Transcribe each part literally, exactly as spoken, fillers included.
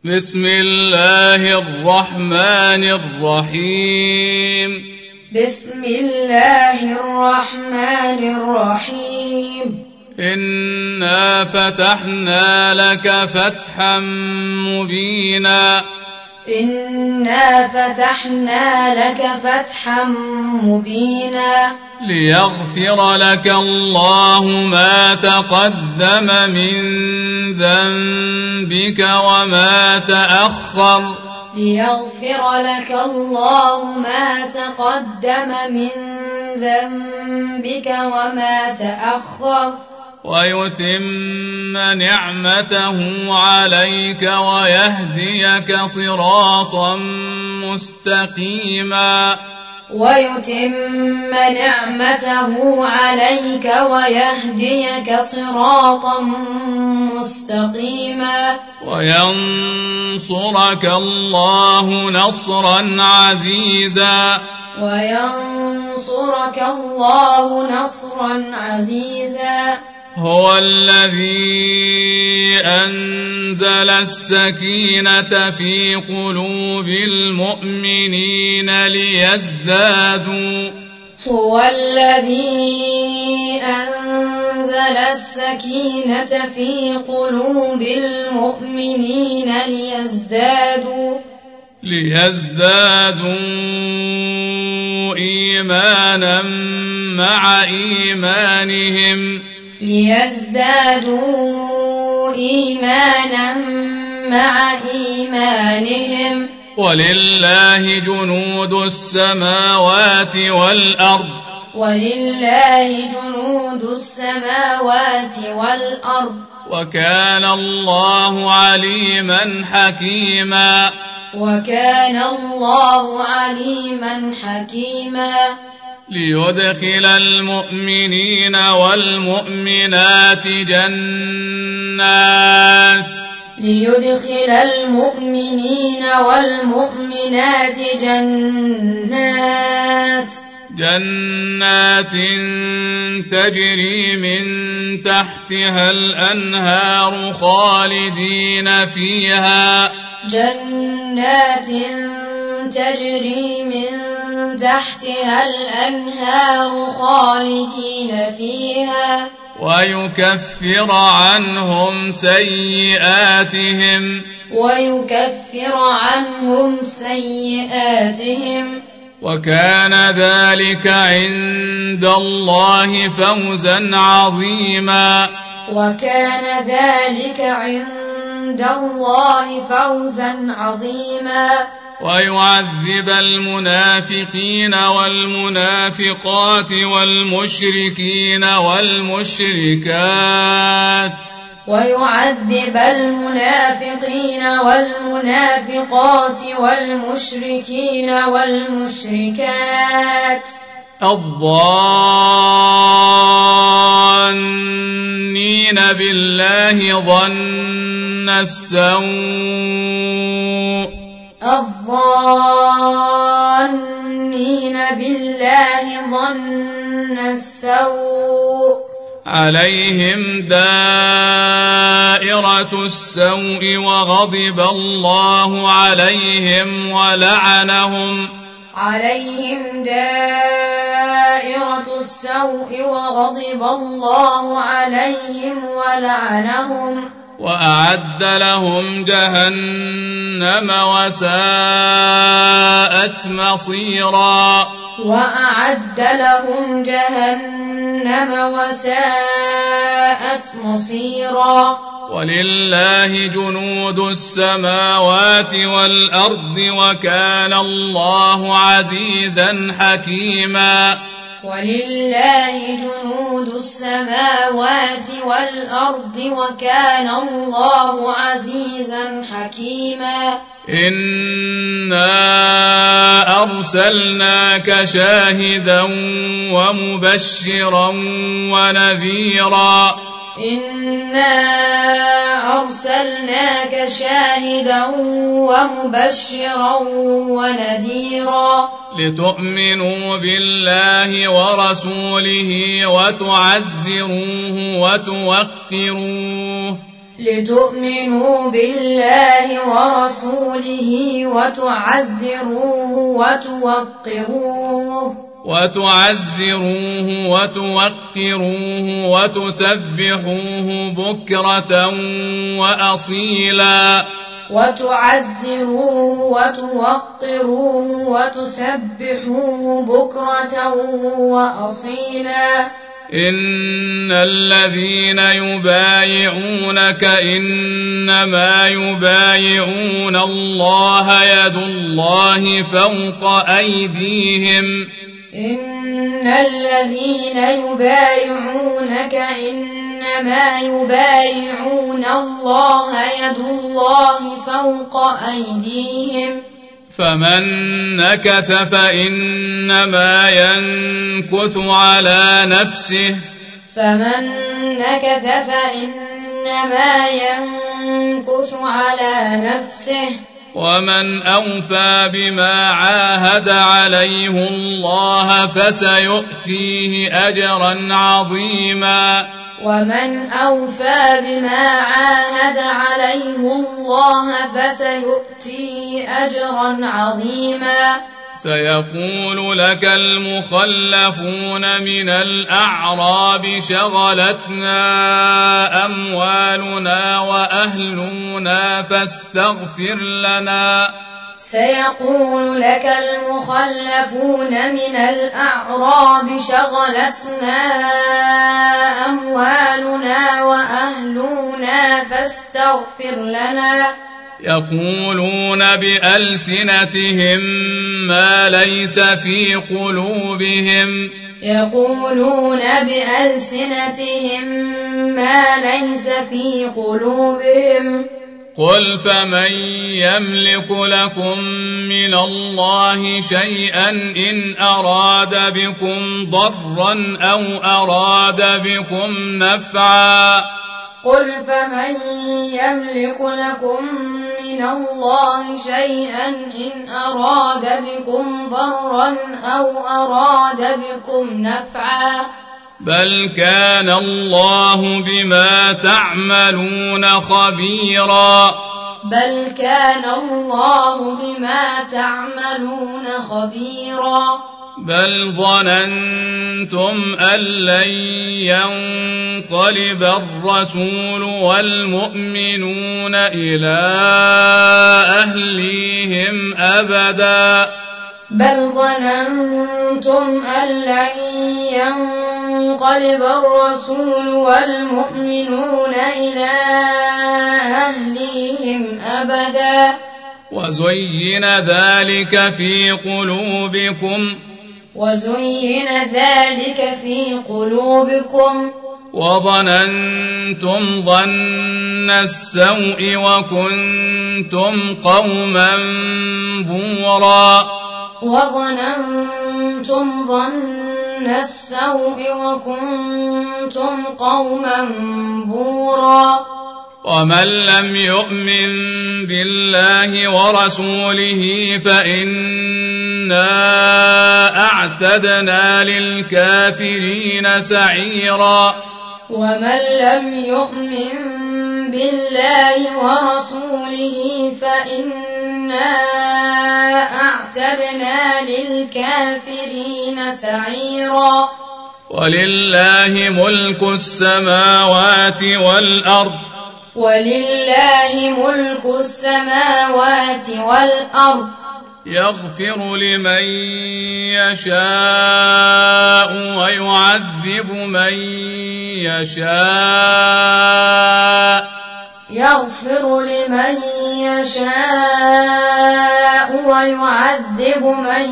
بسم الله الرحمن الرحيم بسم الله الرحمن الرحيم إنا فتحنا لك فتحا مبينا إنا فتحنا لك فتحا مبينا ليغفر لك الله ما تقدم من ذنبك وما تأخر ليغفر لك الله ما تقدم من ذنبك وما تأخر ويتم نعمته عليك ويهديك صراطا مستقيما ويتم نعمته عليك ويهديك صراطا مستقيما وينصرك الله نصرا عزيزا وينصرك الله نصرا عزيزا هو الذي أنزل السكينة في قلوب المؤمنين ليزدادوا هو الذي أنزل السكينة في قلوب المؤمنين ليزدادوا ليزدادوا إيمانا مع إيمانهم ليزدادوا إيمانا مع إيمانهم ولله جنود السماوات والأرض ولله جنود السماوات والأرض وكان الله عليما حكيما وكان الله عليما حكيما ليدخل المؤمنين والمؤمنات جنات ليدخل المؤمنين والمؤمنات جنات جنات تجري من تحتها الأنهار خالدين فيها جنات تجري من تحتها الأنهار خالدين فيها ويكفر عنهم سيئاتهم ويكفر عنهم سيئاتهم وكان ذلك عند الله فوزا عظيما وكان ذلك عند الله فوزا عظيما ويعذب المنافقين والمنافقات والمشركين والمشركات ويعذب المنافقين والمنافقات والمشركين والمشركات الظانين بالله ظن السوء الظانين بالله ظن السوء عليهم دائرة السوء وغضب الله عليهم ولعنهم عليهم دائرة السوء وغضب الله عليهم ولعنهم وأعد لهم جهنم وساءت مصيرا وأعد لهم جهنم وساءت مصيرا ولله جنود السماوات والأرض وكان الله عزيزا حكيما ولله جنود السماوات والأرض وكان الله عزيزا حكيما إنا أرسلناك شاهدا ومبشرا ونذيرا إنا أرسلناك شاهدا ومبشرا ونذيرا لتؤمنوا بالله ورسوله وتعزروه وتوقروه لتؤمنوا بالله ورسوله وتعزروه وتوقروه وتعزروه وتوقروه وتسبحوه بكرة وأصيلا وتعزروه وتوقروه وتسبحوه بكرة وأصيلا إن الذين يبايعونك إنما يبايعون الله يد الله فوق أيديهم إن الذين يبايعونك إنما يبايعون الله يد الله فوق أيديهم فمن نكث فإنما ينكث على نفسه فمن نكث فإنما ينكث على نفسه ومن أوفى بما عاهد عليه الله فسيؤتيه أجرا عظيما ومن أوفى بما عاهد عليه الله فسيؤتيه أجرا عظيما سيقول لك المخلفون من الأعراب شغلتنا أموالنا وأهلنا فاستغفر لنا سيقول لك المخلفون من الأعراب شغلتنا أموالنا وأهلنا فاستغفر لنا يقولون بألسنتهم ما ليس في قلوبهم يقولون بألسنتهم ما ليس في قلوبهم قل فمن يملك لكم من الله شيئا إن أراد بكم ضرا أو أراد بكم نفعا قل فمن يملك لكم من الله شيئا إن أراد بكم ضرا أو أراد بكم نفعا بل كان الله بما تعملون خبيرا بل كان الله بما تعملون خبيرا بل ظننتم أن لن ينقلب الرسول والمؤمنون إلى أهليهم أبدا بل ظننتم أن لن ينقلب الرسول والمؤمنون إلى أهليهم أبدا وزين ذلك في قلوبكم وزين ذلك في قلوبكم وظننتم ظن السوء وكنتم قوما بورا وظننتم ظن السوء وكنتم قوما بورا ومن لم يؤمن بالله ورسوله فإنا أعتدنا للكافرين سعيرا ومن لم يؤمن بالله ورسوله فإنا أعتدنا للكافرين سعيرا ولله ملك السماوات والأرض ولله ملك السماوات والأرض يغفر لمن يشاء ويعذب من يشاء يغفر لمن يشاء ويعذب من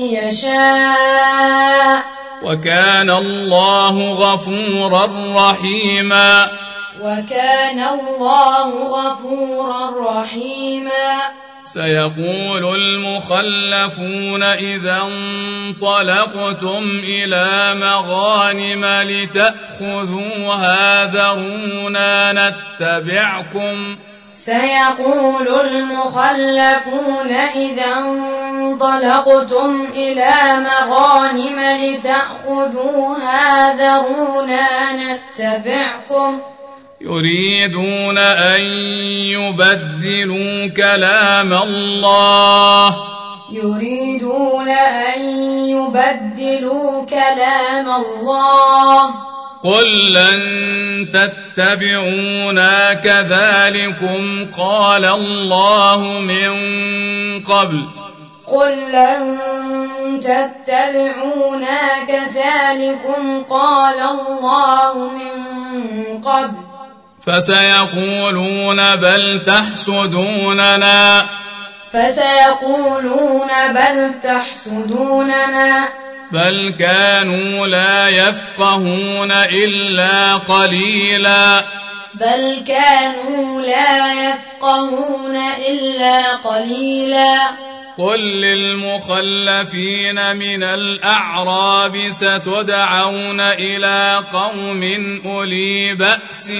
يشاء وكان الله غفورا رحيما وكان الله غفورا رحيما سيقول المخلفون إذا انطلقتم إلى مغانم لتأخذوها ذرونا نتبعكم سيقول المخلفون إذا انطلقتم إلى مغانم لتأخذوها ذرونا نتبعكم يريدون أن يبدلوا كلام الله يريدون أن يبدلوا كلام الله قل لن تتبعونا كذلكم قال الله من قبل قل لن تتبعونا كذلكم قال الله من قبل فسيقولون بل تحسدوننا فسيقولون بل تحسدوننا بل كانوا لا يفقهون إلا قليلا بل كانوا لا يفقهون إلا قليلا قل للمخلفين من الأعراب ستدعون إلى قوم أولي بأس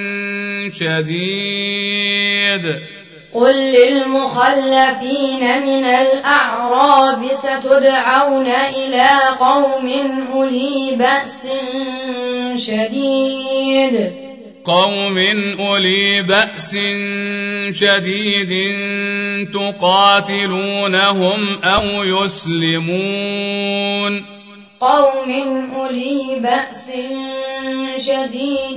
شديد قل للمخلفين من الأعراب ستدعون إلى قوم أولي بأس شديد قوم أولي بأس شديد تقاتلونهم أو يسلمون قوم أولي بأس شديد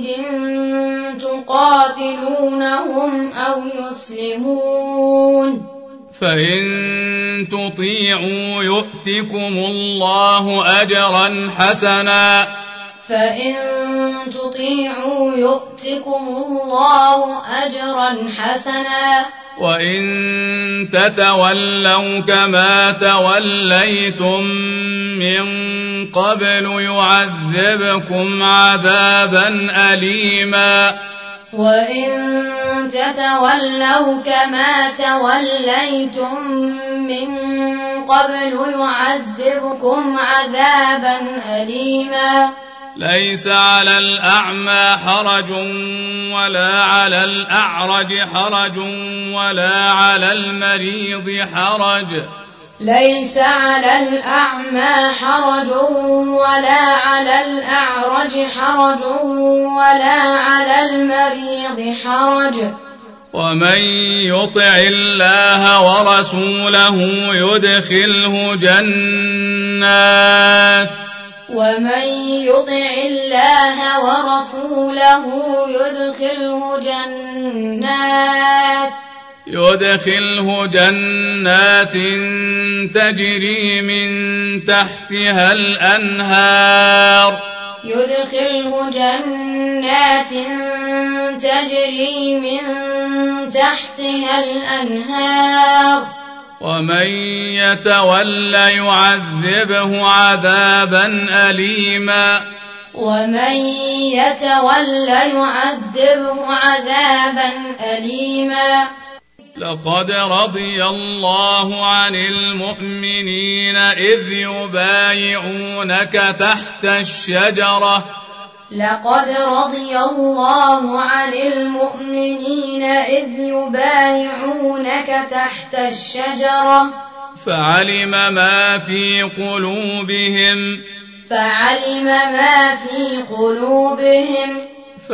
تقاتلونهم أو يسلمون فإن تطيعوا يؤتكم الله أجرا حسنا فإن تطيعوا يؤتكم الله أجرا حسنا وإن تتولوا كما توليتم من قبل يعذبكم عذابا أليما وإن تتولوا كما توليتم من قبل يعذبكم عذابا أليما ليس على الأعمى حرج ولا على الأعرج حرج ولا على المريض حرج ليس على الأعمى حرج ولا على الأعرج حرج ولا على المريض حرج ومن يطع الله ورسوله يدخله جنات ومن يطع الله ورسوله يدخله جنات يدخله جنات تجري من تحتها الأنهار يدخله جنات تجري من تحتها الأنهار ومن يتولى يعذبه عذابا أليما ومن يتولى يعذبه عذابا أليما لقد رضي الله عن المؤمنين إذ يبايعونك تحت الشجرة لقد رضي الله عن المؤمنين إذ يبايعونك تحت الشجرة فعلم ما في قلوبهم فعلم ما في قلوبهم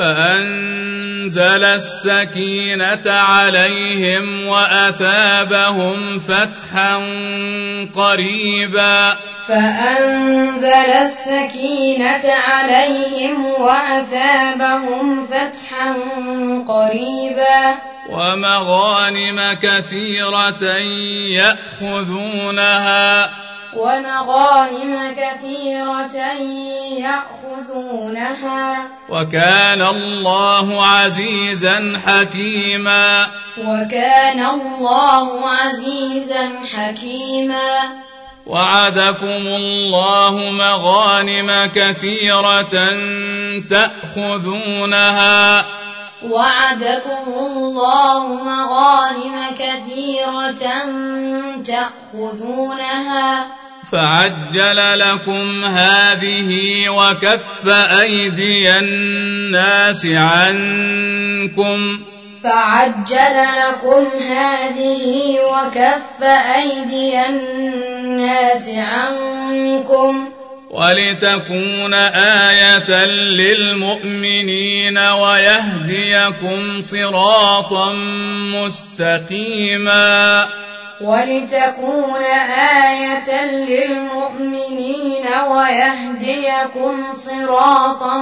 فأنزل السكينة عليهم وأثابهم فتحا قريبا فأنزل السكينة عليهم وأثابهم فتحا قريبا ومغانم كثيرة يأخذونها ومغانم كثيرة يأخذونها وكان الله عزيزا حكيما وكان الله عزيزا حكيما وعدكم الله مغانم كثيرة تأخذونها وعدكم الله مغانم كثيرة تأخذونها فعجل لكم هذه وكف أيدي الناس عنكم فعجل لكم هذه وكف أيدي الناس عنكم ولتكون آية للمؤمنين ويهديكم صراطا مستقيما ولتكون آية للمؤمنين ويهديكم صراطا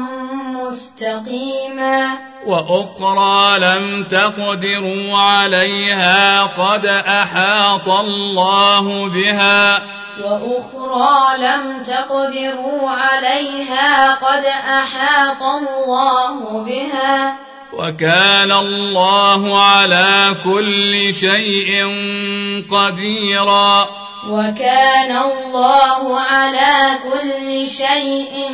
مستقيما وأخرى لم تقدروا عليها قد أحاط الله بها وأخرى لم تقدروا عليها قد أحاط الله بها وكان الله على كل شيء قديرا وكان الله على كل شيء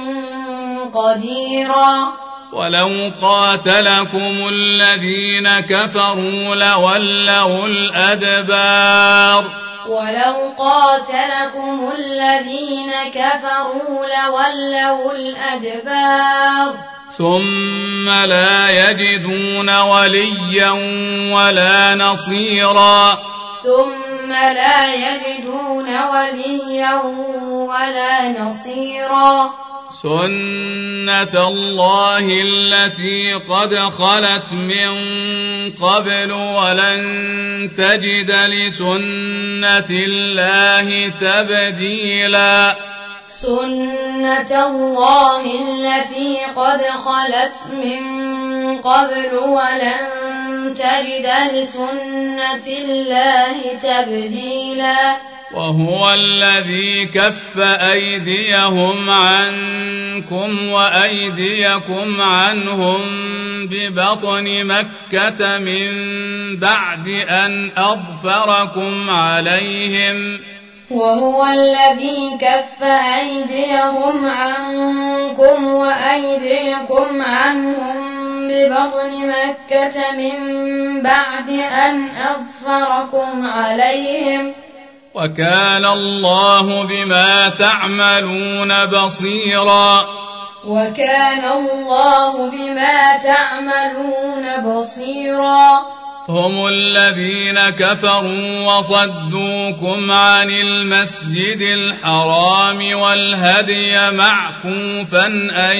قديرا ولو قاتلكم الذين كفروا لولوا الأدبار ولو قاتلكم الذين كفروا لولوا الأدبار ثم لا يجدون وليا ولا نصيرا ثم لا يجدون وليا ولا نصيرا سنة الله التي قد خلت من قبل ولن تجد لسنة الله تبديلا سنة الله التي قد خلت من قبل ولن تجد لسنة الله تبديلا وهو الذي كف أيديهم عنكم وأيديكم عنهم ببطن مكة من بعد أن أظفركم عليهم وهو الذي كف أيديهم عنكم وأيديكم عنهم ببطن مكة من بعد أن أظفركم عليهم وكان الله بما تعملون بصيرا وكان الله بما تعملون بصيرا هم الذين كفروا وصدوكم عن المسجد الحرام والهدي معكوفا أن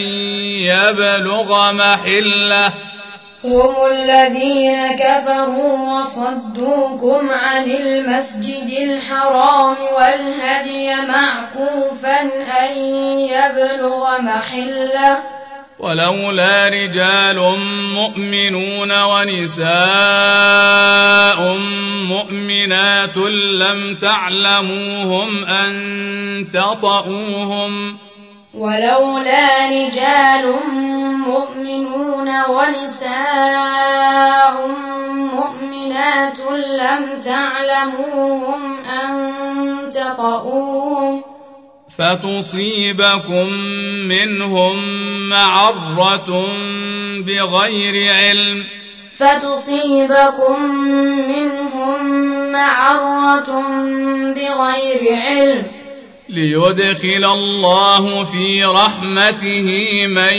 يبلغ محله هم الذين كفروا وصدوكم عن المسجد الحرام والهدي معكوفا أن يبلغ محله ولولا رجال مؤمنون ونساء مؤمنات لم تعلموهم أن تطؤوهم ولولا رجال مؤمنون ونساء مؤمنات لم تعلموهم أن تطؤوهم فتصيبكم منهم معرة بغير علم فتصيبكم منهم معرة بغير علم ليدخل الله في رحمته من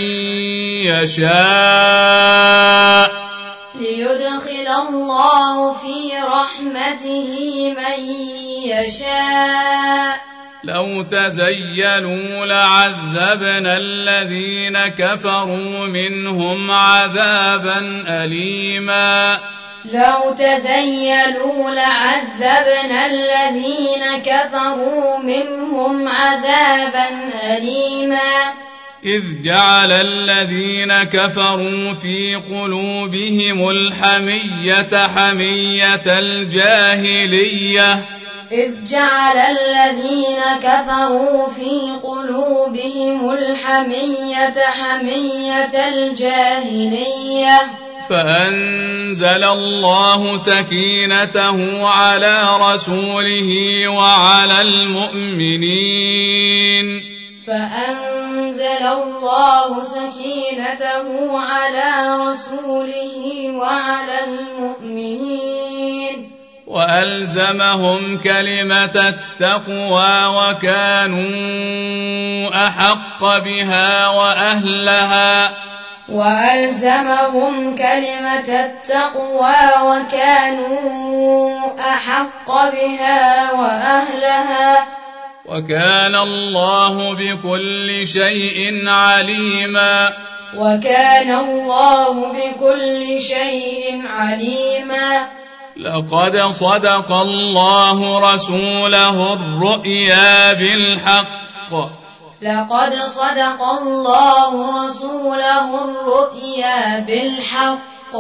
يشاء ليدخل الله في رحمته من يشاء لو تزيلوا لعذبنا الذين كفروا منهم عذابا أليما لو تزيلوا لعذبنا الذين كفروا منهم عذابا أليما إذ جعل الذين كفروا في قلوبهم الحمية حمية الجاهلية إذ جعل الذين كفروا في قلوبهم الحمية حمية الجاهلية فأنزل الله سكينته على رسوله وعلى المؤمنين فأنزل الله سكينته على رسوله وعلى المؤمنين وألزمهم كلمة التقوى وكانوا أحق بها وأهلها وألزمهم كلمة التقوى وكانوا أحق بها وأهلها وكان الله بكل شيء عليما وكان الله بكل شيء عليما لقد صدق الله رسوله الرؤيا بالحق لقد صدق الله رسوله الرؤيا بالحق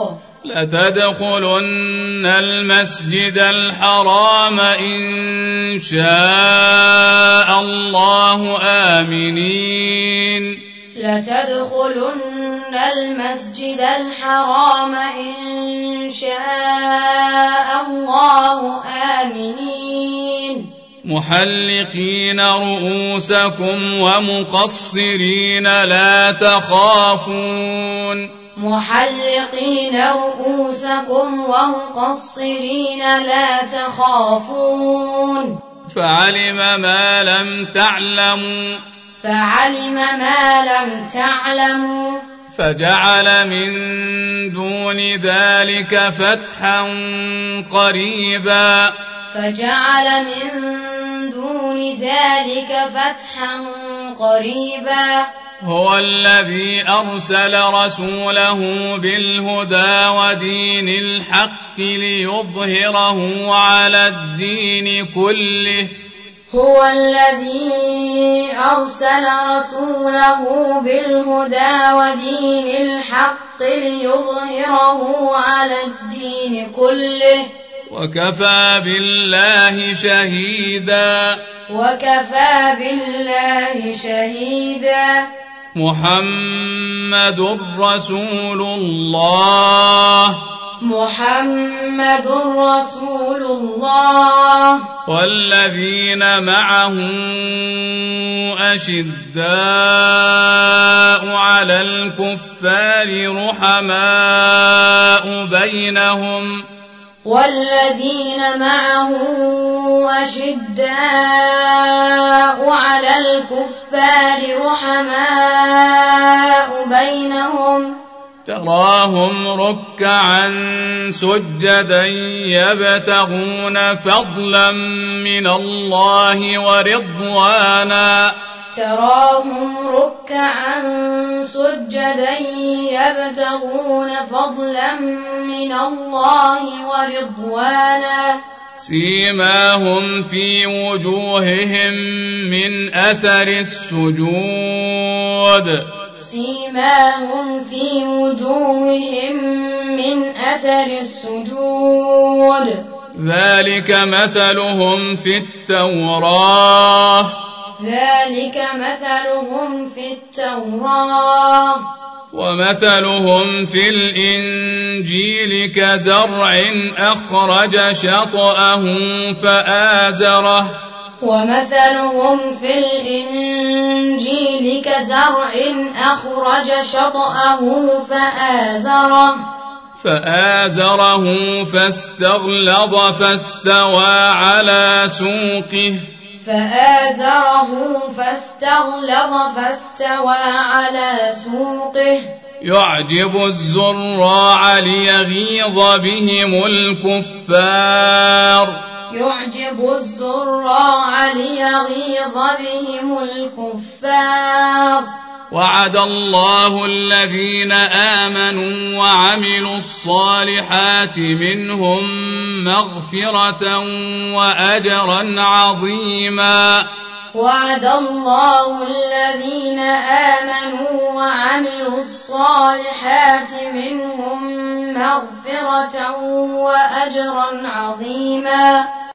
لتدخلن المسجد الحرام إن شاء الله آمنين لتدخلن المسجد الحرام إن شاء الله آمنين محلقين رؤوسكم ومقصرين لا تخافون محلقين رؤوسكم ومقصرين لا تخافون فعلم ما لم تعلموا فعلم ما لم تعلموا فجعل من دون ذلك فتحا قريبا فجعل من دون ذلك فتحا قريبا هو الذي أرسل رسوله بالهدى ودين الحق ليظهره على الدين كله هو الذي أرسل رسوله بالهدى ودين الحق ليظهره على الدين كله وكفى بالله شهيدا وكفى بالله شهيدا محمد رسول الله محمد رسول الله والذين معه أشداء على الكفار رحماء بينهم والذين معه أشداء على الكفار رحماء بينهم تراهم ركعا سجدا يبتغون فضلا من الله ورضوانا تراهم ركعا سجدا يبتغون فضلا من الله ورضوانا سيماهم في وجوههم من أثر السجود سيماهم في وجوههم من أثر السجود ذلك مثلهم في التوراة ذلك مثلهم في التوراة ومثلهم في الإنجيل كزرع أخرج شطأه فآزره ومثلهم في الإنجيل كزرع أخرج شطأه فآزره فآزره فاستغلظ فاستوى على سوقه فآزره فاستغلظ فاستوى على سوقه يعجب الزراع ليغيظ بهم الكفار يعجب الزراع ليغيظ بهم الكفار وعد الله الذين آمنوا وعملوا الصالحات منهم مغفرة وأجرا عظيما وعد الله الذين آمنوا وعملوا الصالحات منهم مغفرة وأجرا عظيما